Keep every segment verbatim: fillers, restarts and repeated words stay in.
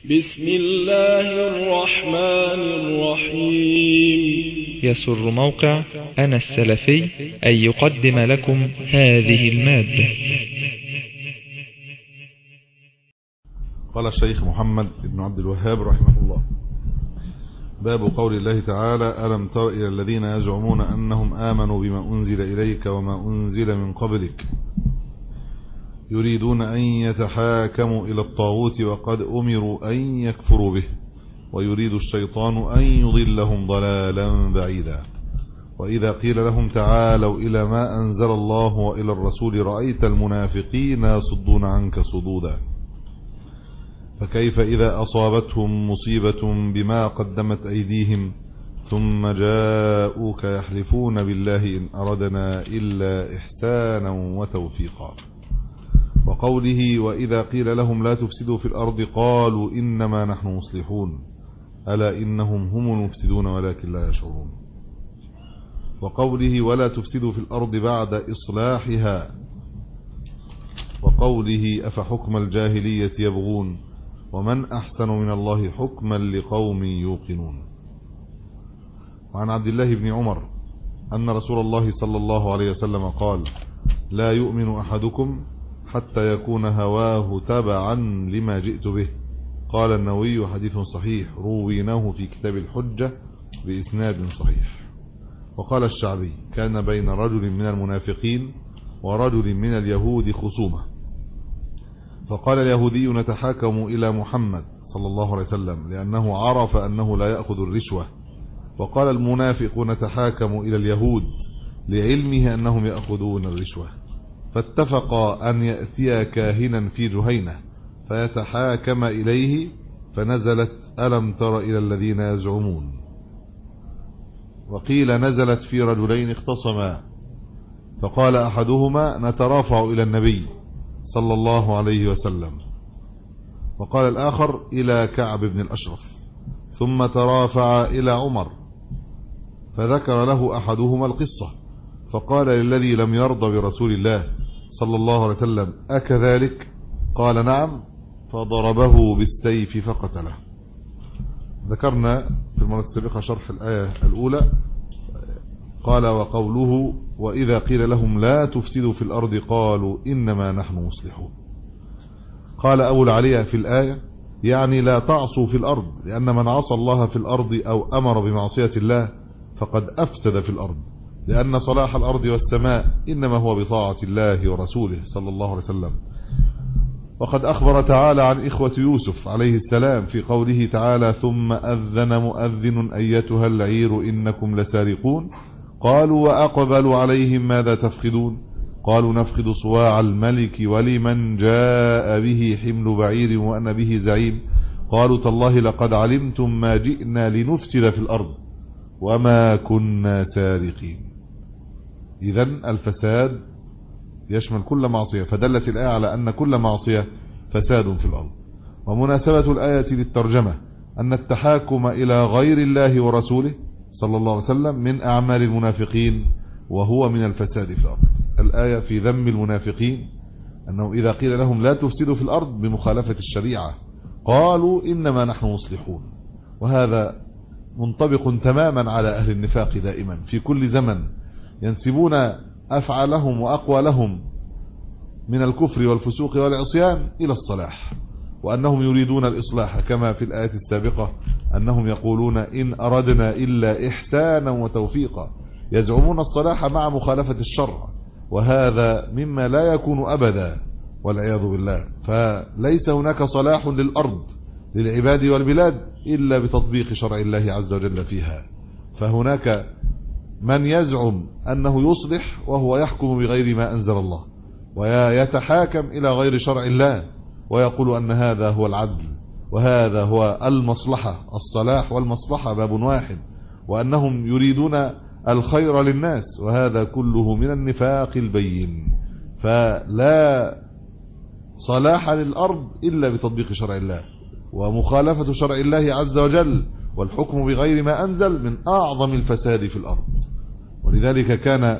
بسم الله الرحمن الرحيم. يسر موقع أنا السلفي أن يقدم لكم هذه المادة. قال الشيخ محمد بن عبد الوهاب رحمه الله: باب قول الله تعالى: ألم تر إلى الذين يزعمون أنهم آمنوا بما أنزل إليك وما أنزل من قبلك يريدون أن يتحاكموا إلى الطاغوت وقد أمروا أن يكفروا به ويريد الشيطان أن يضلهم ضلالا بعيدا. وإذا قيل لهم تعالوا إلى ما أنزل الله وإلى الرسول رأيت المنافقين يصدون عنك صدودا. فكيف إذا أصابتهم مصيبة بما قدمت أيديهم ثم جاءوك يحلفون بالله إن أردنا إلا إحسانا وتوفيقا. وقوله: وإذا قيل لهم لا تفسدوا في الأرض قالوا إنما نحن مصلحون ألا إنهم هم المفسدون ولكن لا يشعرون. وقوله: ولا تفسدوا في الأرض بعد إصلاحها. وقوله: أفحكم الجاهلية يبغون ومن أحسن من الله حكما لقوم يوقنون. وعن عبد الله بن عمر أن رسول الله صلى الله عليه وسلم قال: لا يؤمن أحدكم حتى يكون هواه تبعا لما جئت به. قال النووي: حديث صحيح رويناه في كتاب الحجة بإسناد صحيح. وقال الشعبي: كان بين رجل من المنافقين ورجل من اليهود خصومة، فقال اليهودي: نتحاكم إلى محمد صلى الله عليه وسلم لأنه عرف أنه لا يأخذ الرشوة. وقال المنافق: نتحاكم إلى اليهود لعلمه أنهم يأخذون الرشوة. فاتفقا أن يأتي كاهنا في جهينة فيتحاكم إليه، فنزلت ألم تر إلى الذين يزعمون. وقيل نزلت في رجلين اختصما، فقال أحدهما: نترافع إلى النبي صلى الله عليه وسلم. وقال الآخر: إلى كعب بن الأشرف. ثم ترافع إلى عمر، فذكر له أحدهما القصة، فقال للذي لم يرضى برسول الله صلى الله عليه وسلم: أكذلك؟ قال: نعم. فضربه بالسيف فقتله. ذكرنا في المرة السابقة شرح الآية الأولى. قال: وقوله: وإذا قيل لهم لا تفسدوا في الأرض قالوا إنما نحن مصلحون. قال أبو العليا في الآية: يعني لا تعصوا في الأرض، لأن من عصى الله في الأرض أو أمر بمعصية الله فقد أفسد في الأرض، لأن صلاح الأرض والسماء إنما هو بطاعة الله ورسوله صلى الله عليه وسلم. وقد أخبر تعالى عن إخوة يوسف عليه السلام في قوله تعالى: ثم أذن مؤذن أيتها العير إنكم لسارقون. قالوا: وأقبلوا عليهم ماذا تفقدون؟ قالوا: نفقد صواع الملك ولمن جاء به حمل بعير وأنا به زعيم. قالوا: تالله لقد علمتم ما جئنا لنفسد في الأرض وما كنا سارقين. إذن الفساد يشمل كل معصية، فدلت الآية على أن كل معصية فساد في الأرض. ومناسبة الآية للترجمة أن التحاكم إلى غير الله ورسوله صلى الله عليه وسلم من أعمال المنافقين وهو من الفساد في الأرض. الآية في ذم المنافقين أنه إذا قيل لهم لا تفسدوا في الأرض بمخالفة الشريعة قالوا إنما نحن مصلحون. وهذا منطبق تماما على أهل النفاق دائما في كل زمن، ينسبون أفعالهم وأقوالهم من الكفر والفسوق والعصيان إلى الصلاح، وأنهم يريدون الإصلاح، كما في الآية السابقة أنهم يقولون إن أردنا إلا إحسانا وتوفيقا، يزعمون الصلاح مع مخالفة الشرع، وهذا مما لا يكون أبدا والعياذ بالله. فليس هناك صلاح للأرض للعباد والبلاد إلا بتطبيق شرع الله عز وجل فيها. فهناك من يزعم أنه يصلح وهو يحكم بغير ما أنزل الله ويتحاكم إلى غير شرع الله، ويقول أن هذا هو العدل وهذا هو المصلحة. الصلاح والمصلحة باب واحد، وأنهم يريدون الخير للناس، وهذا كله من النفاق البين. فلا صلاح للأرض إلا بتطبيق شرع الله، ومخالفة شرع الله عز وجل والحكم بغير ما أنزل من أعظم الفساد في الأرض. ولذلك كان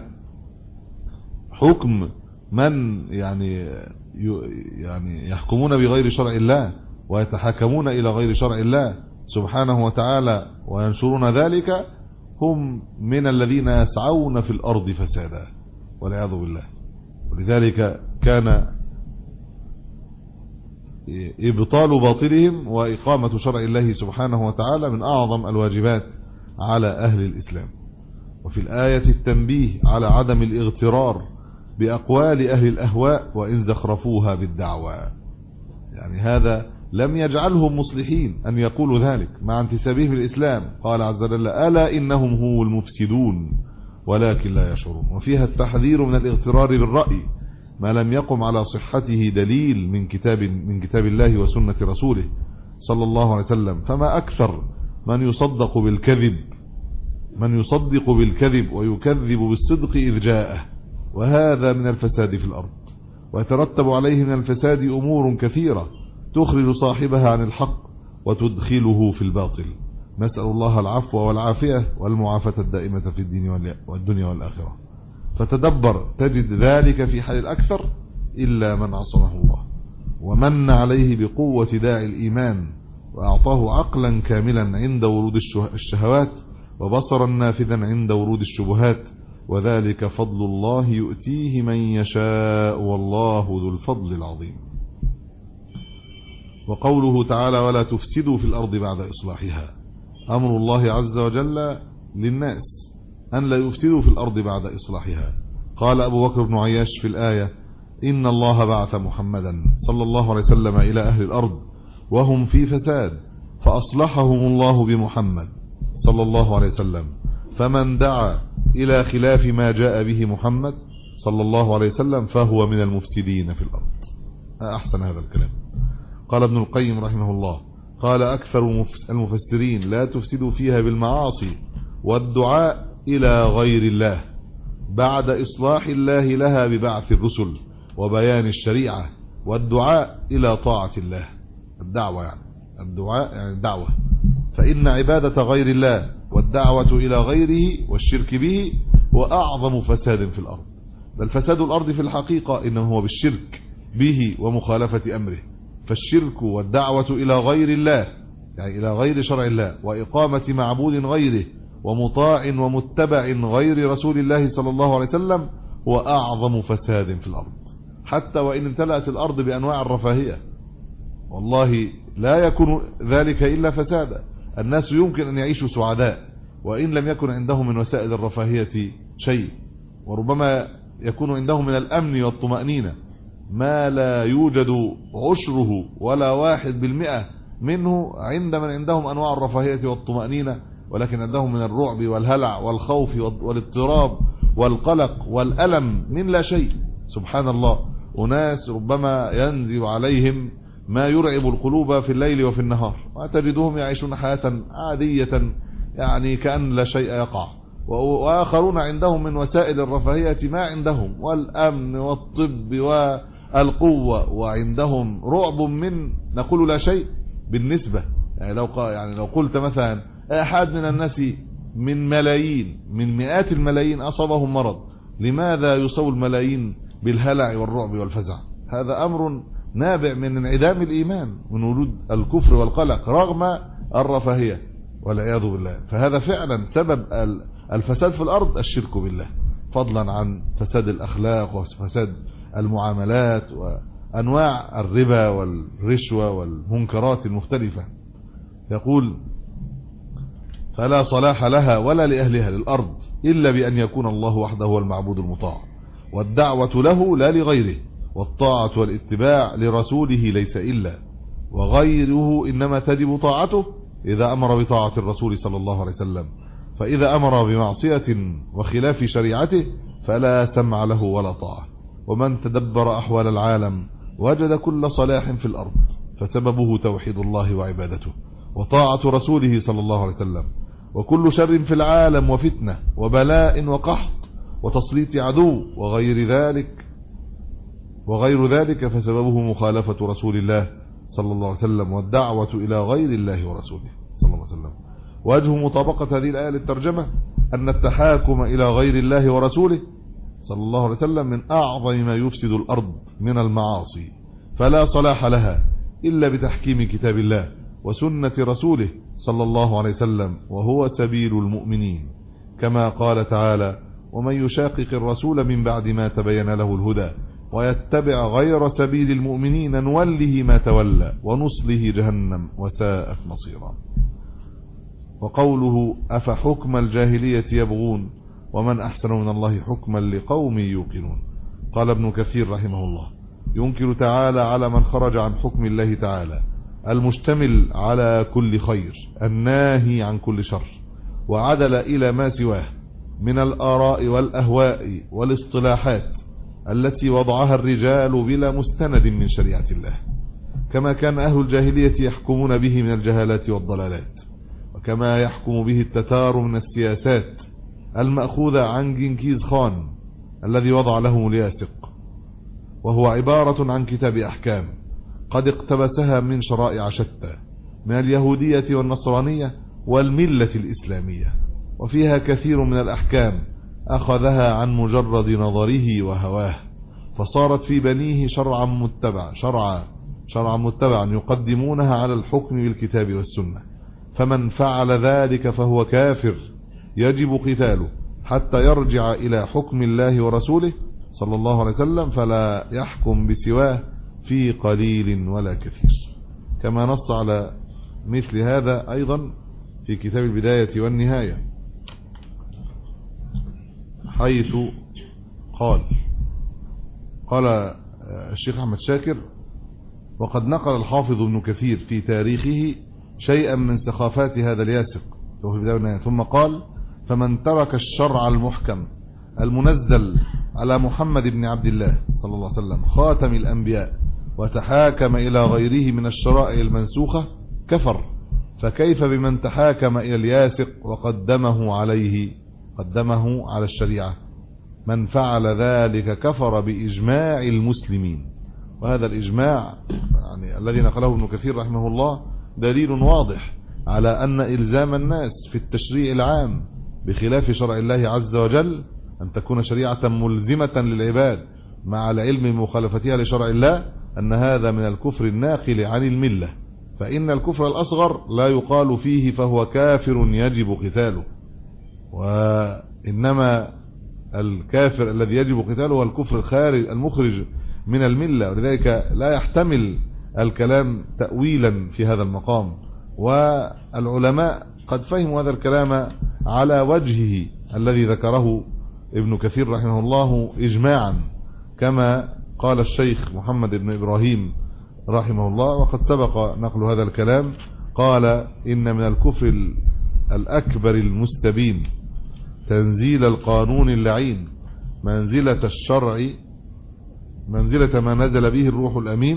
حكم من يعني يعني يحكمون بغير شرع الله ويتحاكمون إلى غير شرع الله سبحانه وتعالى وينشرون ذلك هم من الذين يسعون في الأرض فسادا والعياذ بالله. ولذلك كان إبطال باطلهم وإقامة شرع الله سبحانه وتعالى من أعظم الواجبات على أهل الإسلام. وفي الآية التنبيه على عدم الاغترار بأقوال أهل الأهواء وإن زخرفوها بالدعوة، يعني هذا لم يجعلهم مصلحين أن يقولوا ذلك مع انتسابهم الإسلام. قال عز وجل ألا إنهم هم المفسدون ولكن لا يشعرون. وفيها التحذير من الاغترار بالرأي ما لم يقم على صحته دليل من كتاب من كتاب الله وسنة رسوله صلى الله عليه وسلم. فما أكثر من يصدق بالكذب من يصدق بالكذب ويكذب بالصدق إذ جاءه، وهذا من الفساد في الأرض، ويترتب عليه من الفساد أمور كثيرة تخرج صاحبها عن الحق وتدخله في الباطل. نسأل الله العفو والعافية والمعافاة الدائمة في الدين والدنيا والآخرة. فتدبر تجد ذلك في حال الأكثر إلا من عصمه الله ومن عليه بقوة داعي الإيمان وأعطاه عقلا كاملا عند ورود الشهوات وبصرا نافذا عند ورود الشبهات، وذلك فضل الله يؤتيه من يشاء والله ذو الفضل العظيم. وقوله تعالى ولا تفسدوا في الأرض بعد إصلاحها، أمر الله عز وجل للناس أن لا يفسدوا في الأرض بعد إصلاحها. قال أبو بكر بن عياش في الآية إن الله بعث محمدا صلى الله عليه وسلم إلى أهل الأرض وهم في فساد فأصلحهم الله بمحمد صلى الله عليه وسلم، فمن دعا إلى خلاف ما جاء به محمد صلى الله عليه وسلم فهو من المفسدين في الأرض. أحسن هذا الكلام. قال ابن القيم رحمه الله قال أكثر المفسرين لا تفسدوا فيها بالمعاصي والدعاء إلى غير الله بعد إصلاح الله لها ببعث الرسل وبيان الشريعة، والدعاء إلى طاعة الله، الدعوة يعني الدعاء يعني الدعوة، فإن عبادة غير الله والدعوة إلى غيره والشرك به هو أعظم فساد في الأرض. بل فساد الأرض في الحقيقة إنه هو بالشرك به ومخالفة أمره. فالشرك والدعوة إلى غير الله يعني إلى غير شرع الله وإقامة معبود غيره ومطاع ومتبع غير رسول الله صلى الله عليه وسلم هو أعظم فساد في الأرض، حتى وإن امتلأت الأرض بأنواع الرفاهية والله لا يكون ذلك إلا فسادا. الناس يمكن أن يعيشوا سعداء وإن لم يكن عندهم من وسائل الرفاهية شيء، وربما يكون عندهم من الأمن والطمأنينة ما لا يوجد عشره ولا واحد بالمئة منه عند من عندهم أنواع الرفاهية والطمأنينة، ولكن عندهم من الرعب والهلع والخوف والاضطراب والقلق والألم من لا شيء. سبحان الله، أناس ربما ينزل عليهم ما يرعب القلوب في الليل وفي النهار، وتجدهم يعيشون حياة عادية يعني كأن لا شيء يقع، وآخرون عندهم من وسائل الرفاهية ما عندهم والأمن والطب والقوة، وعندهم رعب من نقول لا شيء بالنسبة. يعني لو يعني لو قلت مثلا أحد من الناس من ملايين من مئات الملايين أصابهم مرض، لماذا يصاب الملايين بالهلع والرعب والفزع؟ هذا أمر نابع من انعدام الإيمان، من وجود الكفر والقلق رغم الرفاهية والعياذ بالله. فهذا فعلا سبب الفساد في الأرض الشرك بالله، فضلا عن فساد الأخلاق وفساد المعاملات وأنواع الربا والرشوة والمنكرات المختلفة. يقول فلا صلاح لها ولا لأهلها للأرض إلا بأن يكون الله وحده هو المعبود المطاع، والدعوة له لا لغيره، والطاعة والاتباع لرسوله ليس إلا، وغيره إنما تجب طاعته إذا أمر بطاعة الرسول صلى الله عليه وسلم، فإذا أمر بمعصية وخلاف شريعته فلا سمع له ولا طاعة. ومن تدبر أحوال العالم وجد كل صلاح في الأرض فسببه توحيد الله وعبادته وطاعة رسوله صلى الله عليه وسلم، وكل شر في العالم وفتنة وبلاء وقحط وتسليط عدو وغير ذلك وغير ذلك فسببه مخالفة رسول الله صلى الله عليه وسلم والدعوة إلى غير الله ورسوله صلى الله عليه وسلم. وجه مطابقة هذه الآية للترجمة أن التحاكم إلى غير الله ورسوله صلى الله عليه وسلم من أعظم ما يفسد الأرض من المعاصي، فلا صلاح لها إلا بتحكيم كتاب الله وسنة رسوله صلى الله عليه وسلم، وهو سبيل المؤمنين، كما قال تعالى: ومن يشاقق الرسول من بعد ما تبين له الهدى ويتبع غير سبيل المؤمنين نوله ما تولى ونصله جهنم وساءت مصيرا. وقوله: أفحكم الجاهلية يبغون ومن أحسن من الله حكما لقوم يوقنون. قال ابن كثير رحمه الله: ينكر تعالى على من خرج عن حكم الله تعالى المشتمل على كل خير الناهي عن كل شر وعدل إلى ما سواه من الآراء والأهواء والاصطلاحات التي وضعها الرجال بلا مستند من شريعة الله، كما كان أهل الجاهلية يحكمون به من الجهالات والضلالات، وكما يحكم به التتار من السياسات المأخوذة عن جنكيز خان الذي وضع لهم الياسق، وهو عبارة عن كتاب أحكام قد اقتبسها من شرائع شتى من اليهودية والنصرانية والملة الإسلامية، وفيها كثير من الأحكام أخذها عن مجرد نظره وهواه، فصارت في بنيه شرعا متبع شرعا شرعا متبعا يقدمونها على الحكم بالكتاب والسنة، فمن فعل ذلك فهو كافر يجب قتاله حتى يرجع إلى حكم الله ورسوله صلى الله عليه وسلم، فلا يحكم بسواه في قليل ولا كثير، كما نص على مثل هذا أيضا في كتاب البداية والنهاية، حيث قال قال الشيخ أحمد شاكر: وقد نقل الحافظ ابن كثير في تاريخه شيئا من سخافات هذا الياسق، ثم قال: فمن ترك الشرع المحكم المنزل على محمد بن عبد الله صلى الله عليه وسلم خاتم الأنبياء وتحاكم إلى غيره من الشرائع المنسوخة كفر، فكيف بمن تحاكم إلى الياسق وقدمه عليه قدمه على الشريعة؟ من فعل ذلك كفر بإجماع المسلمين. وهذا الإجماع يعني الذي نقله ابن كثير رحمه الله دليل واضح على أن إلزام الناس في التشريع العام بخلاف شرع الله عز وجل أن تكون شريعة ملزمة للعباد مع العلم مخالفتها لشرع الله، أن هذا من الكفر الناقل عن الملة، فإن الكفر الأصغر لا يقال فيه فهو كافر يجب قتاله، وإنما الكافر الذي يجب قتاله هو الكفر الخارج المخرج من الملة، ولذلك لا يحتمل الكلام تأويلا في هذا المقام، والعلماء قد فهموا هذا الكلام على وجهه الذي ذكره ابن كثير رحمه الله إجماعا، كما قال الشيخ محمد بن إبراهيم رحمه الله، وقد سبق نقل هذا الكلام، قال: إن من الكفر الأكبر المستبين تنزيل القانون اللعين منزلة الشرع منزلة ما نزل به الروح الأمين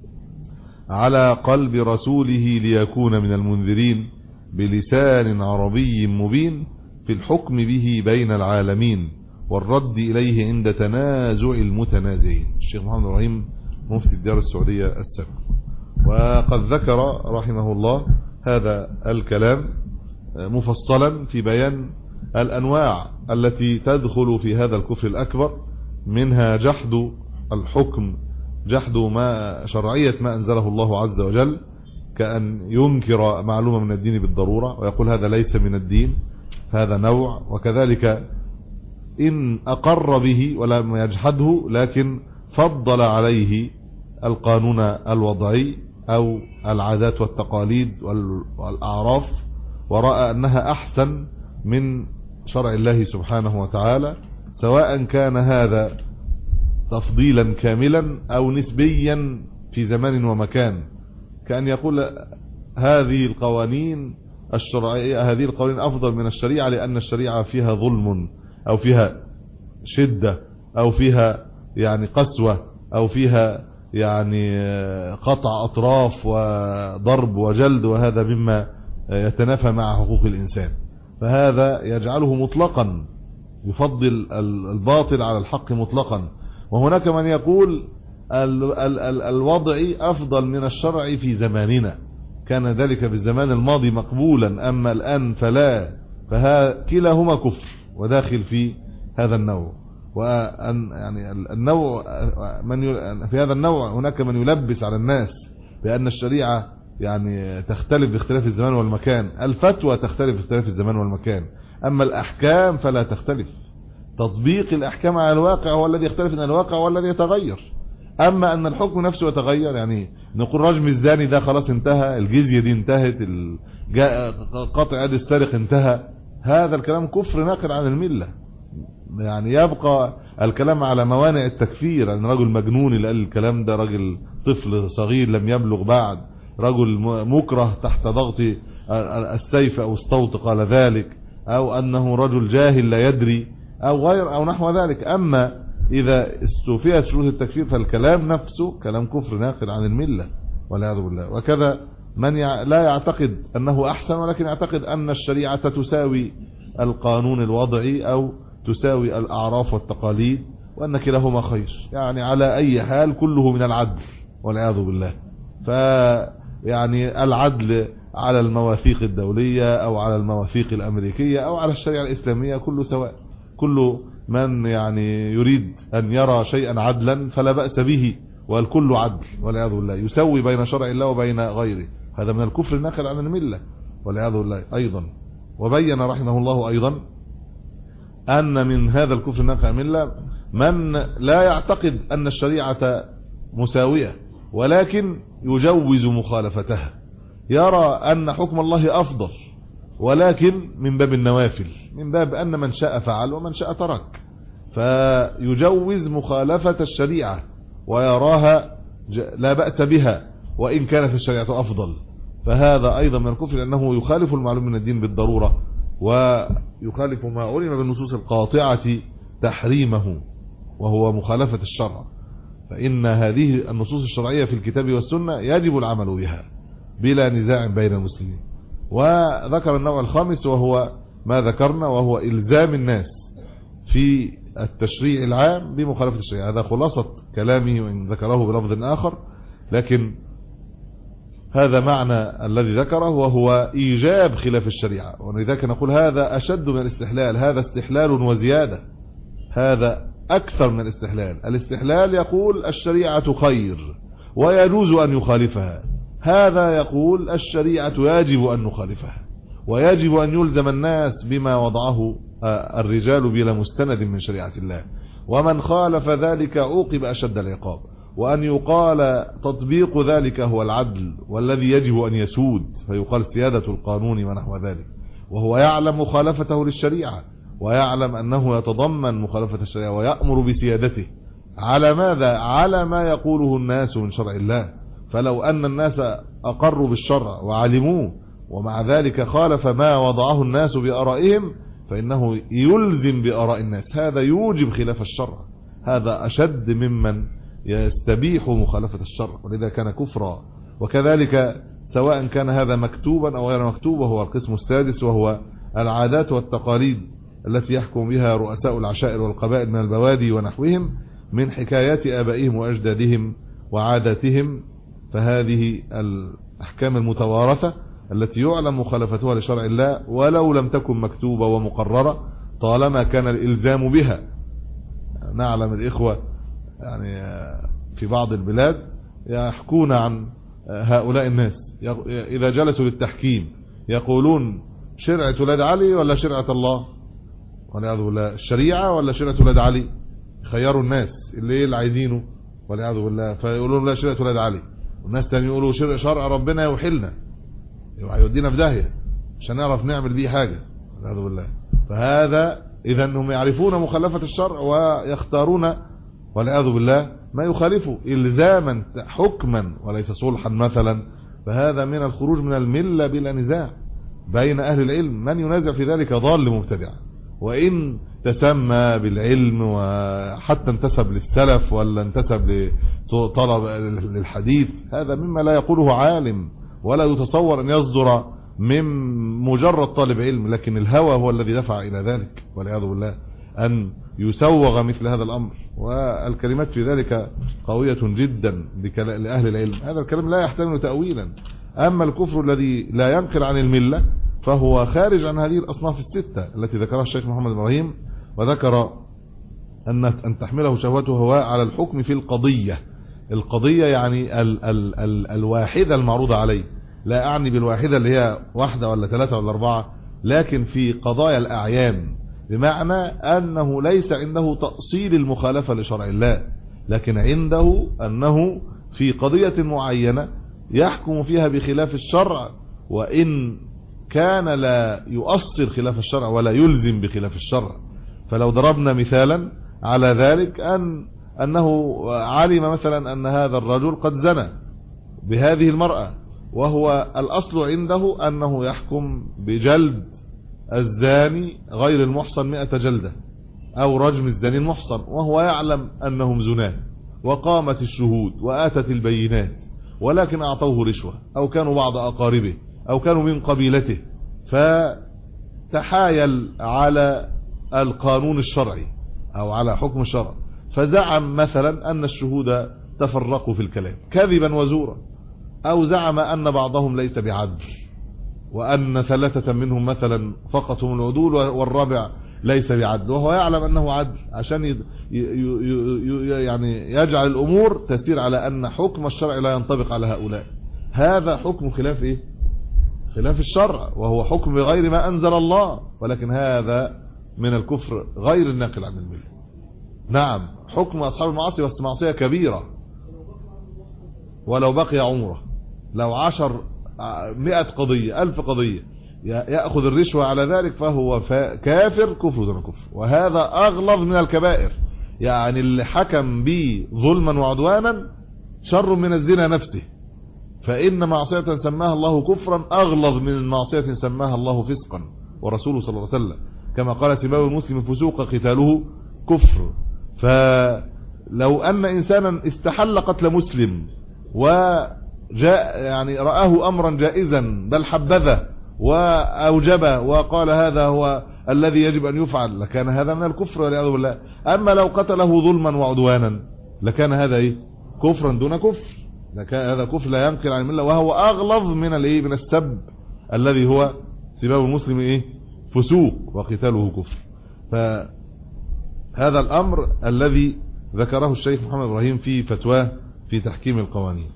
على قلب رسوله ليكون من المنذرين بلسان عربي مبين في الحكم به بين العالمين والرد إليه عند تنازع المتنازعين. الشيخ محمد إبراهيم مفتي الديار السعودية السابق، وقد ذكر رحمه الله هذا الكلام مفصلا في بيان الأنواع التي تدخل في هذا الكفر الأكبر، منها جحد الحكم، جحد ما شرعية ما أنزله الله عز وجل، كأن ينكر معلومة من الدين بالضرورة ويقول هذا ليس من الدين، هذا نوع. وكذلك إن أقر به ولم يجحده لكن فضل عليه القانون الوضعي أو العادات والتقاليد والأعراف ورأى أنها أحسن من شرع الله سبحانه وتعالى، سواء كان هذا تفضيلا كاملا أو نسبيا في زمان ومكان، كأن يقول هذه القوانين الشرعية هذه القوانين أفضل من الشريعة لأن الشريعة فيها ظلم أو فيها شدة أو فيها يعني قسوة أو فيها يعني قطع أطراف وضرب وجلد، وهذا مما يتنافى مع حقوق الإنسان، فهذا يجعله مطلقا يفضل الباطل على الحق مطلقا. وهناك من يقول الوضعي أفضل من الشرع في زماننا، كان ذلك بالزمان الماضي مقبولا أما الآن فلا، فكلاهما كفر وداخل في هذا النوع. وأن يعني النوع من في هذا النوع هناك من يلبس على الناس بأن الشريعة يعني تختلف باختلاف الزمان والمكان، الفتوى تختلف باختلاف الزمان والمكان، أما الأحكام فلا تختلف. تطبيق الأحكام على الواقع هو الذي يختلف، ان الواقع هو الذي يتغير. أما أن الحكم نفسه يتغير، يعني نقول رجم الزاني ده خلاص انتهى، الجزية دي انتهت، قطع يد السارق انتهى، هذا الكلام كفر ناقل عن الملة. يعني يبقى الكلام على موانع التكفير، أن رجل مجنون اللي قال الكلام ده، رجل طفل صغير لم يبلغ بعد، رجل مكره تحت ضغط السيف أو الصوت قال ذلك، أو أنه رجل جاهل لا يدري أو غير أو نحو ذلك. أما إذا استوفيت شروط التكفير فالكلام نفسه كلام كفر ناقل عن الملة والعياذ بالله. وكذا من لا يعتقد أنه أحسن، ولكن يعتقد أن الشريعة تساوي القانون الوضعي أو تساوي الأعراف والتقاليد، وأن كلاهما خير، يعني على أي حال كله من العدل والعياذ بالله. فيعني العدل على المواثيق الدولية أو على المواثيق الأمريكية أو على الشريعة الإسلامية كله سواء، كل من يعني يريد أن يرى شيئا عدلا فلا بأس به، والكل عدل والعياذ بالله، يسوي بين شرع الله وبين غيره. هذا من الكفر الناقل عن الملة والعياذ بالله أيضا. وبين رحمه الله أيضا أن من هذا الكفر الناقل عن الملة من لا يعتقد أن الشريعة مساوية ولكن يجوز مخالفتها، يرى أن حكم الله أفضل ولكن من باب النوافل، من باب أن من شاء فعل ومن شاء ترك، فيجوز مخالفة الشريعة ويراها لا بأس بها وإن كانت الشريعة أفضل. فهذا أيضا من الكفر، لأنه يخالف المعلوم من الدين بالضرورة، ويخالف ما علم بالنصوص القاطعة تحريمه، وهو مخالفة الشرع. فإن هذه النصوص الشرعية في الكتاب والسنة يجب العمل بها بلا نزاع بين المسلمين. وذكر النوع الخامس وهو ما ذكرنا، وهو إلزام الناس في التشريع العام بمخالفة الشريعة. هذا خلاصة كلامه وإن ذكره بلفظ آخر، لكن هذا معنى الذي ذكره، وهو إيجاب خلاف الشريعة. ولذلك نقول هذا أشد من الاستحلال، هذا استحلال وزيادة، هذا أكثر من الاستحلال. الاستحلال يقول الشريعة خير ويجوز أن يخالفها، هذا يقول الشريعة يجب أن نخالفها، ويجب أن يلزم الناس بما وضعه الرجال بلا مستند من شريعة الله، ومن خالف ذلك عوقب أشد العقاب، وأن يقال تطبيق ذلك هو العدل والذي يجب أن يسود، فيقال سيادة القانون ونحو ذلك، وهو يعلم مخالفته للشريعة ويعلم أنه يتضمن مخالفة الشريعة ويأمر بسيادته على ماذا؟ على ما يقوله الناس من شرع الله. فلو أن الناس أقروا بالشرع وعلموه ومع ذلك خالف ما وضعه الناس بآرائهم فإنه يلزم بآراء الناس، هذا يوجب خلاف الشرع، هذا أشد ممن يستبيح مخالفة الشرع، ولذا كان كفرا. وكذلك سواء كان هذا مكتوبا أو غير مكتوب، وهو القسم السادس، وهو العادات والتقاليد التي يحكم بها رؤساء العشائر والقبائل من البوادي ونحوهم من حكايات آبائهم وأجدادهم وعاداتهم. فهذه الأحكام المتوارثة التي يعلم مخالفتها لشرع الله ولو لم تكن مكتوبة ومقررة طالما كان الإلزام بها. نعلم الإخوة يعني في بعض البلاد يحكون عن هؤلاء الناس إذا جلسوا للتحكيم يقولون شرعة ولاد علي ولا شرعة الله، والعياذ بالله، الشريعة ولا شرعة ولاد علي، خيروا الناس اللي اللي عايزينه والعياذ بالله، فيقولون لا شرعة ولاد علي، والناس تاني يقولوا شرع شرع ربنا يوحلنا يودينا في داهية عشان نعرف نعمل بيه حاجة والعياذ بالله. فهذا إذا هم يعرفون مخالفة الشرع ويختارون والعياذ بالله ما يخالفه إلزاما حكما وليس صلحا مثلا، فهذا من الخروج من الملة بلا نزاع بين أهل العلم. من ينازع في ذلك ضال مبتدع، وإن تسمى بالعلم وحتى انتسب للسلف ولا انتسب لطلب للحديث، هذا مما لا يقوله عالم ولا يتصور أن يصدر من مجرد طالب علم، لكن الهوى هو الذي دفع إلى ذلك والعياذ بالله أن يسوغ مثل هذا الأمر. والكلمات في ذلك قوية جدا لأهل العلم، هذا الكلام لا يحتمل تأويلا. أما الكفر الذي لا ينقل عن الملة فهو خارج عن هذه الأصناف الستة التي ذكرها الشيخ محمد إبراهيم، وذكر أن أن تحمله شهوته هواء على الحكم في القضية، القضية يعني ال ال ال الواحدة المعروضة عليه، لا أعني بالواحدة اللي هي واحدة ولا ثلاثة ولا أربعة، لكن في قضايا الأعيان، بمعنى أنه ليس عنده تأصيل المخالفة لشرع الله، لكن عنده أنه في قضية معينة يحكم فيها بخلاف الشرع، وإن كان لا يؤصل خلاف الشرع ولا يلزم بخلاف الشرع. فلو ضربنا مثالا على ذلك أن أنه علم مثلا أن هذا الرجل قد زنى بهذه المرأة، وهو الأصل عنده أنه يحكم بجلد الزاني غير المحصن مئة جلدة أو رجم الزاني المحصن، وهو يعلم أنهم زناه وقامت الشهود وآتت البينات، ولكن أعطوه رشوة أو كانوا بعض أقاربه أو كانوا من قبيلته، فتحايل على القانون الشرعي أو على حكم الشرع، فزعم مثلا أن الشهود تفرقوا في الكلام كذبا وزورا، أو زعم أن بعضهم ليس بعدل، وأن ثلاثة منهم مثلا فقط هم العدول والرابع ليس بعدل، وهو يعلم أنه عدل، عشان ي... ي... ي... يعني يجعل الأمور تسير على أن حكم الشرع لا ينطبق على هؤلاء. هذا حكم خلاف إيه؟ خلاف الشرع، وهو حكم بغير ما أنزل الله، ولكن هذا من الكفر غير الناقل عن الملة. نعم، حكم أصحاب المعاصي، بس معصية كبيرة، ولو بقي عمره، لو عشر مئة قضية ألف قضية يأخذ الرشوة على ذلك، فهو كافر كفر دون كفر، وهذا أغلظ من الكبائر. يعني اللي حكم به ظلما وعدوانا شر من الزنا نفسه، فإن معصية سماها الله كفرا أغلظ من معصية سماها الله فسقا، ورسوله صلى الله عليه وسلم كما قال سباب المسلم فسوق قتاله كفر. فلو أن إنسانا استحل قتل مسلم وجاء يعني رآه أمرا جائزا بل حبذه وأوجبه وقال هذا هو الذي يجب أن يفعل، لكان هذا من الكفر والعياذ بالله. أما لو قتله ظلما وعدوانا لكان هذا إيه؟ كفرا دون كفر، لكان هذا كفر لا ينقل عن الملة، وهو أغلظ من الإيه؟ من السب الذي هو سباب المسلم إيه؟ فسوق وقتاله كفر. فهذا الأمر الذي ذكره الشيخ محمد إبراهيم في فتواه في تحكيم القوانين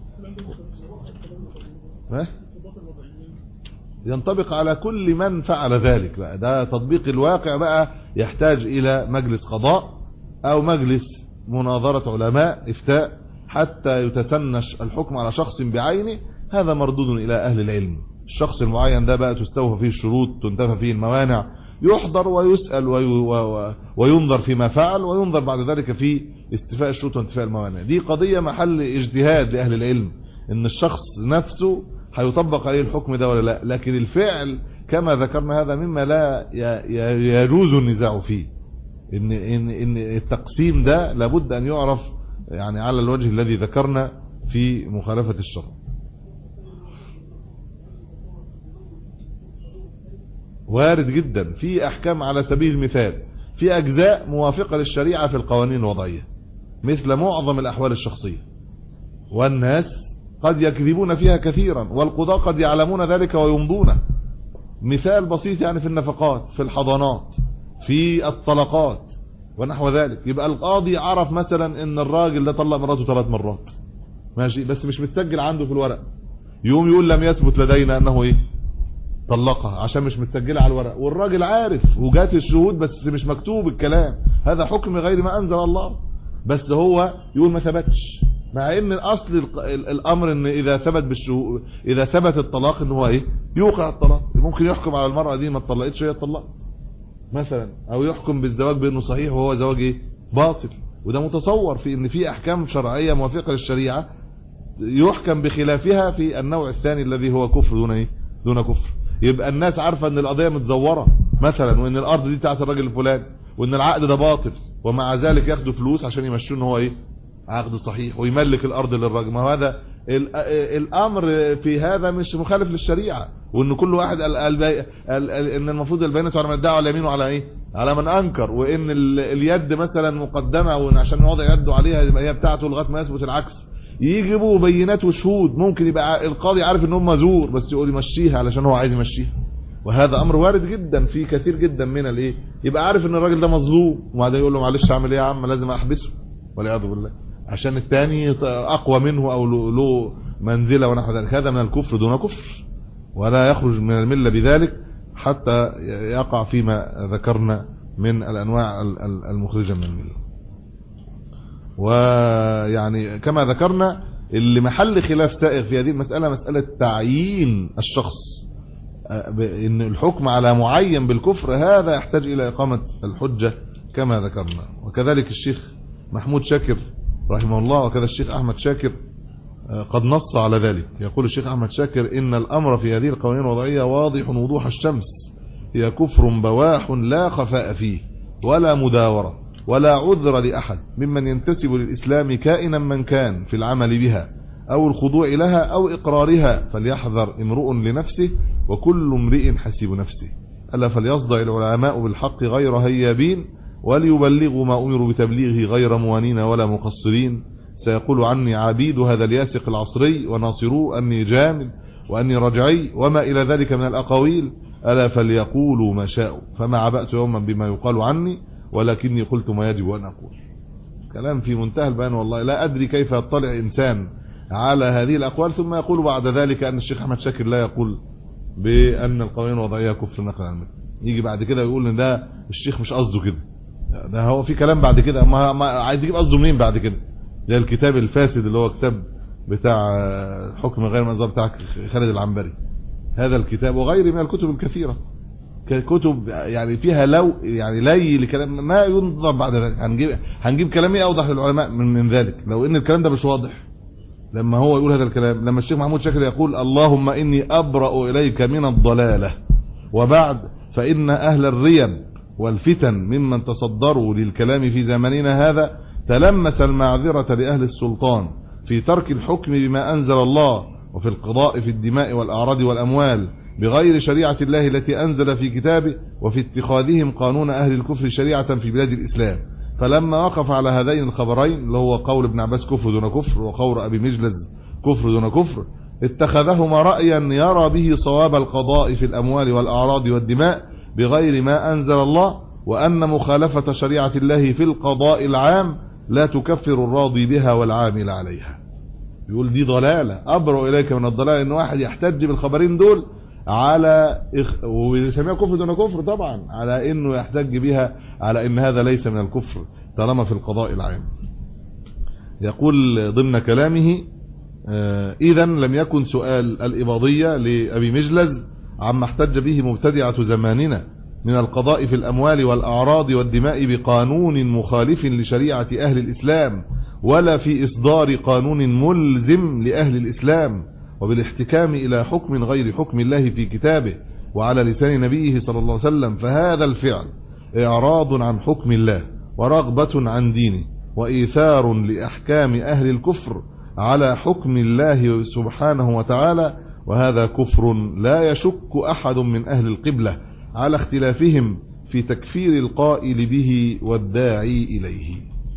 ينطبق على كل من فعل ذلك بقى. ده تطبيق الواقع بقى، يحتاج إلى مجلس قضاء أو مجلس مناظرة علماء إفتاء حتى يتسنش الحكم على شخص بعينه. هذا مردود إلى أهل العلم. الشخص المعين ده بقى تستوفى فيه الشروط، تنتفى فيه الموانع، يحضر ويسأل وي... و... وينظر فيما فعل، وينظر بعد ذلك في استيفاء الشروط وانتفاء الموانع. دي قضية محل اجتهاد لأهل العلم، ان الشخص نفسه هيطبق عليه الحكم ده ولا لا، لكن الفعل كما ذكرنا هذا مما لا يجوز النزاع فيه. ان ان ان التقسيم ده لابد ان يعرف يعني على الوجه الذي ذكرنا في مخالفة الشرع. وارد جدا في احكام على سبيل المثال في اجزاء موافقة للشريعة في القوانين الوضعية، مثل معظم الاحوال الشخصية، والناس قد يكذبون فيها كثيرا، والقضاة قد يعلمون ذلك ويمضونه. مثال بسيط يعني في النفقات، في الحضانات، في الطلقات ونحو ذلك. يبقى القاضي عرف مثلا ان الراجل ده طلق مراته ثلاث مرات، ماشي، بس مش متسجل عنده في الورق، يوم يقول لم يثبت لدينا انه ايه طلقها، عشان مش متسجله على الورق، والراجل عارف وجات الشهود بس مش مكتوب الكلام. هذا حكم غير ما انزل الله، بس هو يقول ما ثبتش، مع ان الاصل الامر ان اذا ثبت بالشهود، اذا ثبت الطلاق ان هو ايه يوقع الطلاق. ممكن يحكم على المرأة دي ما اتطلقتش، هي اتطلقت مثلا، او يحكم بالزواج بانه صحيح وهو زواج ايه باطل. وده متصور في ان في احكام شرعية موافقة للشريعة يحكم بخلافها في النوع الثاني الذي هو كفر دون ايه دون كفر. يبقى الناس عارفة ان القضية متزورة مثلا، وان الارض دي بتاعت الراجل الفلاني، وان العقد ده باطل، ومع ذلك ياخدوا فلوس عشان يمشوا ان هو ايه عقد صحيح ويملك الارض للراجل. ما هذا الامر في هذا مش مخالف للشريعة، وان كل واحد قال قال قال ان المفروض البينة على من ادعى على يمينه على ايه على من انكر، وان اليد مثلا مقدمة، وان عشان يوضع يده عليها يبقى هي بتاعته لغايه ما يثبت العكس. يجيبوا بينات وشهود، ممكن يبقى القاضي عارف ان هم زور بس يقول يمشيها علشان هو عايز يمشيها. وهذا امر وارد جدا في كثير جدا من الايه، يبقى عارف ان الراجل ده مظلوم وبعدين يقول له معلش اعمل ايه يا عم لازم احبسه والعياذ بالله. عشان الثاني اقوى منه او له منزله ونحو ذلك. هذا من الكفر دون كفر، ولا يخرج من المله بذلك حتى يقع فيما ذكرنا من الانواع المخرجه من المله. ويعني كما ذكرنا اللي محل خلاف سائغ في هذه المساله مساله تعيين الشخص، ان الحكم على معين بالكفر هذا يحتاج الى اقامه الحجه كما ذكرنا. وكذلك الشيخ محمود شاكر رحمه الله وكذا الشيخ احمد شاكر قد نص على ذلك. يقول الشيخ احمد شاكر ان الامر في هذه القوانين الوضعيه واضح وضوح الشمس، هي كفر بواح لا خفاء فيه ولا مداوره ولا عذر لاحد ممن ينتسب للاسلام كائنا من كان في العمل بها او الخضوع لها او اقرارها، فليحذر امرؤ لنفسه وكل امرئ حسيب نفسه. الا فليصدع العلماء بالحق غير هيابين، وليبلغوا ما امروا بتبليغه غير موانين ولا مقصرين. سيقول عني عبيد هذا الياسق العصري وناصروه اني جامد واني رجعي وما الى ذلك من الاقاويل. الا فليقولوا ما شاءوا، فما عبأت يوما بما يقال عني ولكني قلت ما يجب ان اقول. كلام في منتهى البيان والله. لا ادري كيف يطلع انسان على هذه الاقوال ثم يقول بعد ذلك ان الشيخ احمد شاكر لا يقول بان القوانين الوضعيه كفر نقلا عن مثل. يجي بعد كده يقول ان ده الشيخ مش قصده كده، ده هو في كلام بعد كده، ما, ما عايز يجيب قصده منين بعد كده؟ زي الكتاب الفاسد اللي هو كتاب بتاع حكم غير منظر بتاع خالد العنبري. هذا الكتاب وغيره من الكتب الكثيره كتب يعني فيها لو يعني لي لكلام ما ينظر بعد ذلك. هنجيب هنجيب كلام ايه اوضح للعلماء من, من ذلك لو ان الكلام ده مش واضح. لما هو يقول هذا الكلام، لما الشيخ محمود شاكر يقول اللهم اني ابرأ اليك من الضلاله وبعد فان اهل الريب والفتن ممن تصدروا للكلام في زماننا هذا تلمس المعذرة لأهل السلطان في ترك الحكم بما أنزل الله وفي القضاء في الدماء والأعراض والأموال بغير شريعة الله التي أنزل في كتابه، وفي اتخاذهم قانون أهل الكفر شريعة في بلاد الإسلام. فلما وقف على هذين الخبرين اللي هو قول ابن عباس كفر دون كفر وقول أبي مجلس كفر دون كفر، اتخذهما رأيا يرى به صواب القضاء في الأموال والأعراض والدماء بغير ما أنزل الله، وأن مخالفة شريعة الله في القضاء العام لا تكفر الراضي بها والعامل عليها. يقول دي ضلالة، أبرأ إليك من الضلالة إن واحد يحتج بالخبرين دول على إخ... ويسميها كفر دون كفر طبعا، على إنه يحتج بها على إن هذا ليس من الكفر طالما في القضاء العام. يقول ضمن كلامه آه إذا لم يكن سؤال الإباضية لأبي مجلس عما احتج به مبتدعة زماننا من القضاء في الأموال والأعراض والدماء بقانون مخالف لشريعة أهل الإسلام، ولا في إصدار قانون ملزم لأهل الإسلام، وبالاحتكام إلى حكم غير حكم الله في كتابه وعلى لسان نبيه صلى الله عليه وسلم. فهذا الفعل إعراض عن حكم الله ورغبة عن دينه وإيثار لأحكام أهل الكفر على حكم الله سبحانه وتعالى، وهذا كفر لا يشك أحد من أهل القبلة على اختلافهم في تكفير القائل به والداعي إليه.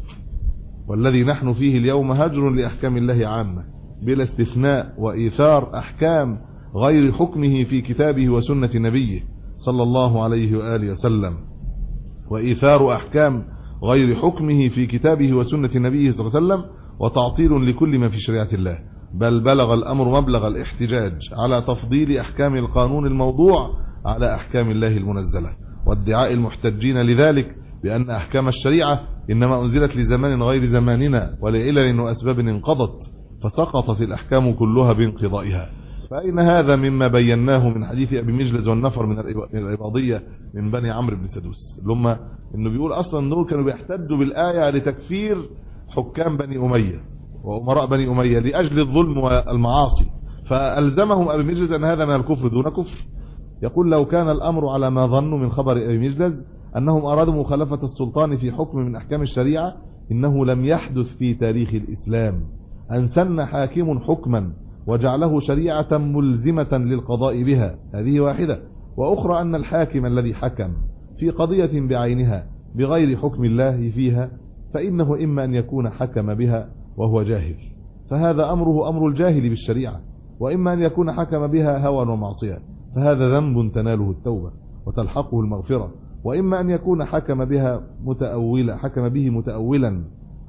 والذي نحن فيه اليوم هجر لأحكام الله عامة بلا استثناء، وإيثار أحكام غير حكمه في كتابه وسنة نبيه صلى الله عليه وآله وسلم، وإيثار أحكام غير حكمه في كتابه وسنة نبيه صلى الله عليه وسلم، وتعطيل لكل ما في شريعة الله. بل بلغ الأمر مبلغ الاحتجاج على تفضيل أحكام القانون الموضوع على أحكام الله المنزلة، وادعاء المحتجين لذلك بأن أحكام الشريعة إنما أنزلت لزمان غير زماننا ولعلل وأسباب انقضت، فسقطت الأحكام كلها بانقضائها. فأين هذا مما بيناه من حديث أبي مجلس والنفر من العباضية من بني عمرو بن سدوس، اللي هم إنه بيقول أصلا دول كانوا بيحتجوا بالآية لتكفير حكام بني أمية وأمراء بني أمية لأجل الظلم والمعاصي، فألزمهم أبي مجلس أن هذا من الكفر دون كفر. يقول لو كان الأمر على ما ظنوا من خبر أبي مجلس أنهم أرادوا مخالفة السلطان في حكم من أحكام الشريعة، إنه لم يحدث في تاريخ الإسلام أن سن حاكم حكما وجعله شريعة ملزمة للقضاء بها، هذه واحدة. وأخرى أن الحاكم الذي حكم في قضية بعينها بغير حكم الله فيها فإنه إما أن يكون حكم بها وهو جاهل، فهذا أمره أمر الجاهل بالشريعة، وإما أن يكون حكم بها هوى ومعصية، فهذا ذنب تناله التوبة وتلحقه المغفرة، وإما أن يكون حكم بها متأولا حكم به متأولا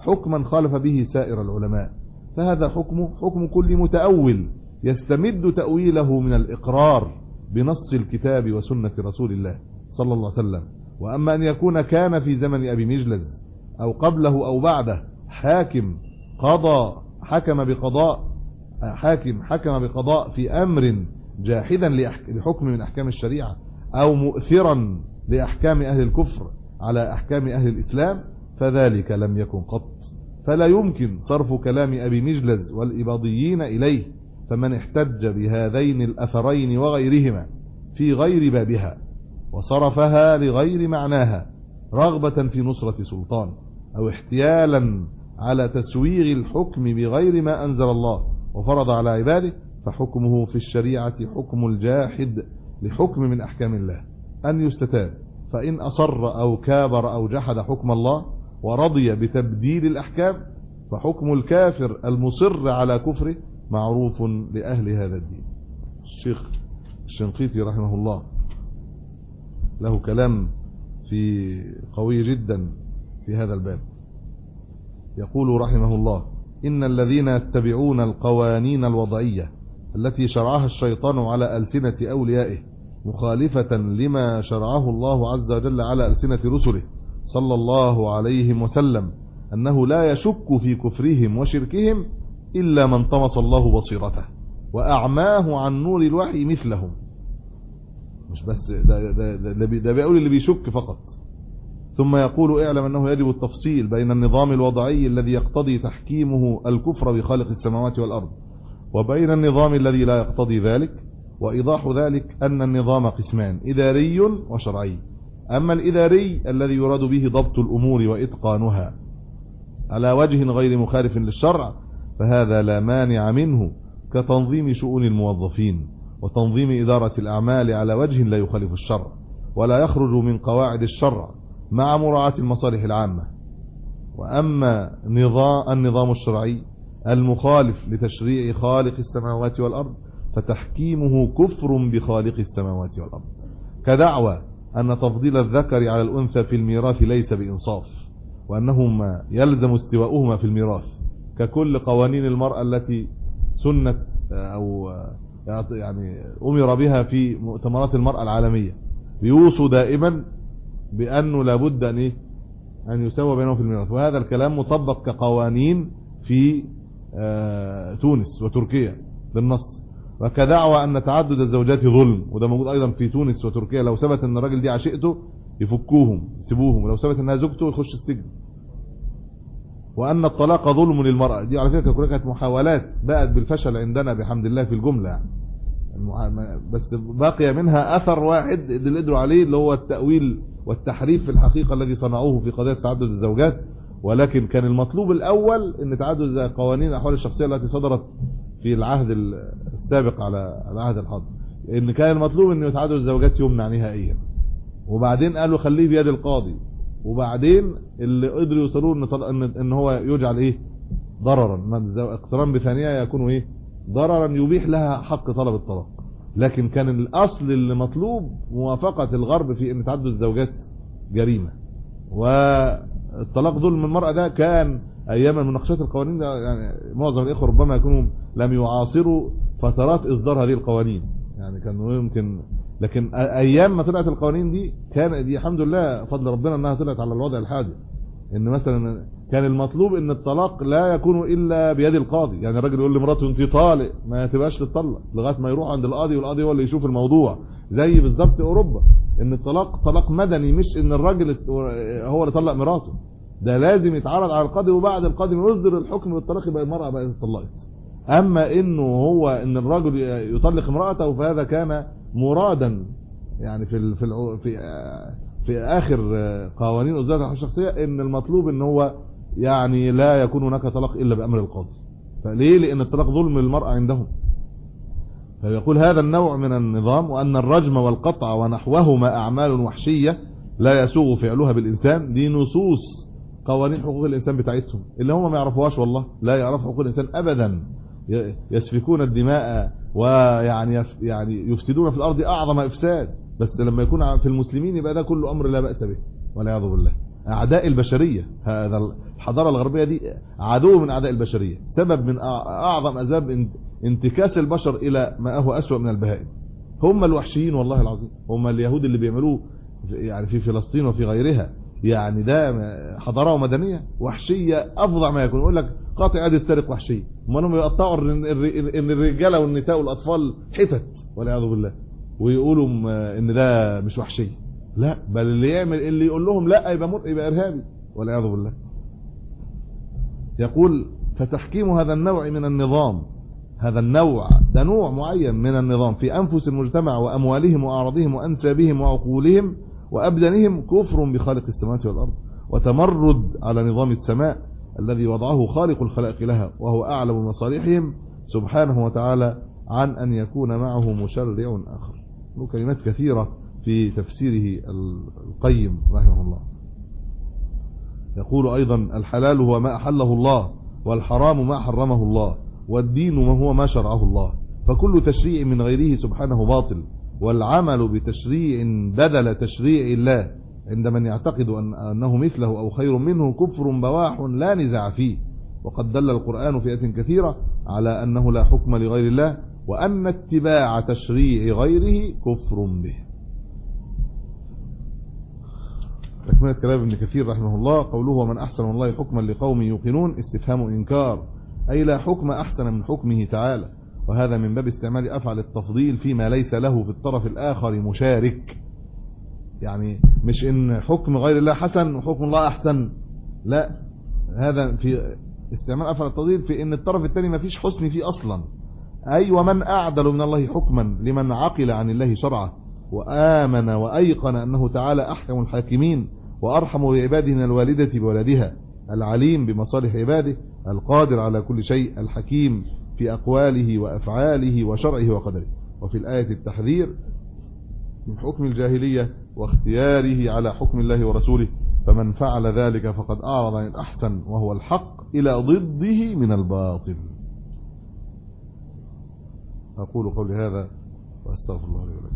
حكما خالف به سائر العلماء، فهذا حكم حكم كل متأول يستمد تأويله من الإقرار بنص الكتاب وسنة رسول الله صلى الله عليه وسلم. وأما أن يكون كان في زمن أبي مجلد أو قبله أو بعده حاكم قضى حكم بقضاء حاكم حكم بقضاء في أمر جاحدا لحكم من أحكام الشريعة أو مؤثرا لأحكام أهل الكفر على أحكام أهل الإسلام، فذلك لم يكن قط، فلا يمكن صرف كلام أبي مجلد والإباضيين إليه. فمن احتج بهذين الأثرين وغيرهما في غير بابها وصرفها لغير معناها رغبة في نصرة سلطان أو احتيالا على تسويغ الحكم بغير ما أنزل الله وفرض على عباده، فحكمه في الشريعة حكم الجاحد لحكم من أحكام الله أن يستتاب. فإن أصر أو كابر أو جحد حكم الله ورضي بتبديل الأحكام فحكم الكافر المصر على كفره معروف لأهل هذا الدين. الشيخ الشنقيطي رحمه الله له كلام في قوي جدا في هذا الباب، يقول رحمه الله: إن الذين يتبعون القوانين الوضعية التي شرعها الشيطان على ألسنة أوليائه مخالفة لما شرعه الله عز وجل على ألسنة رسله صلى الله عليه وسلم أنه لا يشك في كفرهم وشركهم إلا من طمس الله بصيرته وأعماه عن نور الوحي مثلهم. مش بس ده, ده, ده, ده بيقول اللي بيشك فقط. ثم يقول: اعلم أنه يجب التفصيل بين النظام الوضعي الذي يقتضي تحكيمه الكفر بخالق السماوات والأرض وبين النظام الذي لا يقتضي ذلك، وإيضاح ذلك أن النظام قسمان: إداري وشرعي. أما الإداري الذي يراد به ضبط الأمور وإتقانها على وجه غير مخالف للشرع فهذا لا مانع منه كتنظيم شؤون الموظفين وتنظيم إدارة الأعمال على وجه لا يخالف الشرع ولا يخرج من قواعد الشرع مع مراعاة المصالح العامة. وأما نظام النظام الشرعي المخالف لتشريع خالق السماوات والأرض فتحكيمه كفر بخالق السماوات والأرض، كدعوى أن تفضيل الذكر على الأنثى في الميراث ليس بإنصاف، وأنهما يلزم استواؤهما في الميراث ككل قوانين المرأة التي سنت أو يعني أمر بها في مؤتمرات المرأة العالمية، بيوصوا دائما بأنه لابد أن إيه أن يسوى بينهم في الميراث. وهذا الكلام مطبق كقوانين في تونس وتركيا بالنص. وكدعوى أن تعدد الزوجات ظلم، وده موجود أيضا في تونس وتركيا، لو ثبت أن الراجل دي عشيقته يفكوهم يسيبوهم، ولو ثبت أنها زوجته يخش السجن. وأن الطلاق ظلم للمرأة، دي على فكرة كلها كانت محاولات بقت بالفشل عندنا بحمد الله في الجملة يعني، بس باقي منها أثر واحد اللي قدروا عليه اللي هو التأويل والتحريف في الحقيقة الذي صنعوه في قضية تعدد الزوجات. ولكن كان المطلوب الأول أن تعدد قوانين الأحوال الشخصية التي صدرت في العهد السابق على العهد الحاضر، ان كان المطلوب ان تعدد الزوجات يمنع نهائيا، وبعدين قالوا خليه بيد القاضي، وبعدين اللي قدروا يوصلوا ان ان هو يجعل ايه ضررا، اقتران بثانيه يكون ايه ضررا يبيح لها حق طلب الطلاق. لكن كان الاصل اللي مطلوب موافقه الغرب في ان تعدد الزوجات جريمه، والطلاق ظلم المرأة ده كان ايام مناقشات القوانين ده، يعني معظم الاخوه ربما يكونوا لم يعاصروا فترات اصدار هذه القوانين، يعني كانوا يمكن، لكن ايام ما طلعت القوانين دي كان دي الحمد لله فضل ربنا انها طلعت على الوضع الحادث، ان مثلا كان المطلوب ان الطلاق لا يكون الا بيد القاضي. يعني الراجل يقول لمراته انت طالق ما تبقاش تطلق لغايه ما يروح عند القاضي، والقاضي هو اللي يشوف الموضوع، زي بالظبط اوروبا ان الطلاق طلاق مدني، مش ان الراجل هو اللي طلق مراته، ده لازم يتعرض على القاضي وبعد القاضي يصدر الحكم بالطلاق يبقى المرأة بقت اتطلقت. اما انه هو ان الرجل يطلق امرأته فهذا كان مرادا يعني في في في, في اخر قوانين اصدار الحقوق الشخصيه، ان المطلوب ان هو يعني لا يكون هناك طلاق الا بامر القاضي. فليه؟ لان الطلاق ظلم للمرأة عندهم. فيقول هذا النوع من النظام، وان الرجم والقطع ونحوهما اعمال وحشيه لا يسوغ فعلها بالانسان، دي نصوص قوانين حقوق الانسان بتاعتهم اللي هم ما يعرفوهاش، والله لا يعرف حقوق الانسان ابدا، يسفكون الدماء ويعني يعني يفسدون في الارض اعظم افساد. بس لما يكون في المسلمين يبقى ده كله امر لا باس به والعياذ بالله. أعداء البشرية. هذا الحضارة الغربية دي عدو من أعداء البشرية، سبب من أعظم أسباب انتكاس البشر إلى ما هو أسوأ من البهائم. هم الوحشيين والله العظيم، هم اليهود اللي بيعملوه يعني في فلسطين وفي غيرها. يعني ده حضارة ومدنية وحشية أفظع ما يكون. يقول لك قاطع يد السارق وحشية، هم انهم يقطعوا ان الرجالة والنساء والأطفال حتت والعياذ بالله، ويقولوا ان ده مش وحشية. لا، بل اللي يعمل اللي يقول لهم لا يبقى مر يبقى إرهابي والعياذ بالله. يقول فتحكيم هذا النوع من النظام، هذا النوع ده نوع معين من النظام في أنفس المجتمع وأموالهم وأعراضهم وأنسابهم وعقولهم وأبدانهم كفر بخالق السماوات والأرض، وتمرد على نظام السماء الذي وضعه خالق الخلائق لها، وهو أعلم مصالحهم سبحانه وتعالى عن أن يكون معه مشرع آخر. له كلمات كثيرة في تفسيره القيم رحمه الله. يقول أيضا الحلال هو ما أحله الله، والحرام ما حرمه الله، والدين ما هو ما شرعه الله، فكل تشريع من غيره سبحانه باطل، والعمل بتشريع بدل تشريع الله عند من يعتقد أنه مثله أو خير منه كفر بواح لا نزاع فيه. وقد دل القرآن في آيات كثيرة على أنه لا حكم لغير الله، وأن اتباع تشريع غيره كفر به. تكملة كلام ابن كثير رحمه الله قوله ومن أحسن الله حكما لقوم يوقنون استفهام إنكار، أي لا حكم أحسن من حكمه تعالى، وهذا من باب استعمال أفعل التفضيل فيما ليس له في الطرف الآخر مشارك. يعني مش إن حكم غير الله حسن وحكم الله أحسن، لا، هذا في استعمال أفعل التفضيل في إن الطرف الثاني ما فيش حسن فيه أصلا. أي ومن أعدل من الله حكما لمن عقل عن الله شرعه وآمن وأيقن أنه تعالى أحكم الحاكمين وأرحم بعباده من الوالدة بولدها، العليم بمصالح عباده، القادر على كل شيء، الحكيم في أقواله وأفعاله وشرعه وقدره. وفي الآية التحذير من حكم الجاهلية واختياره على حكم الله ورسوله، فمن فعل ذلك فقد أعرض عن الأحسن وهو الحق إلى ضده من الباطل. أقول قولي هذا وأستغفر الله لي ولكم.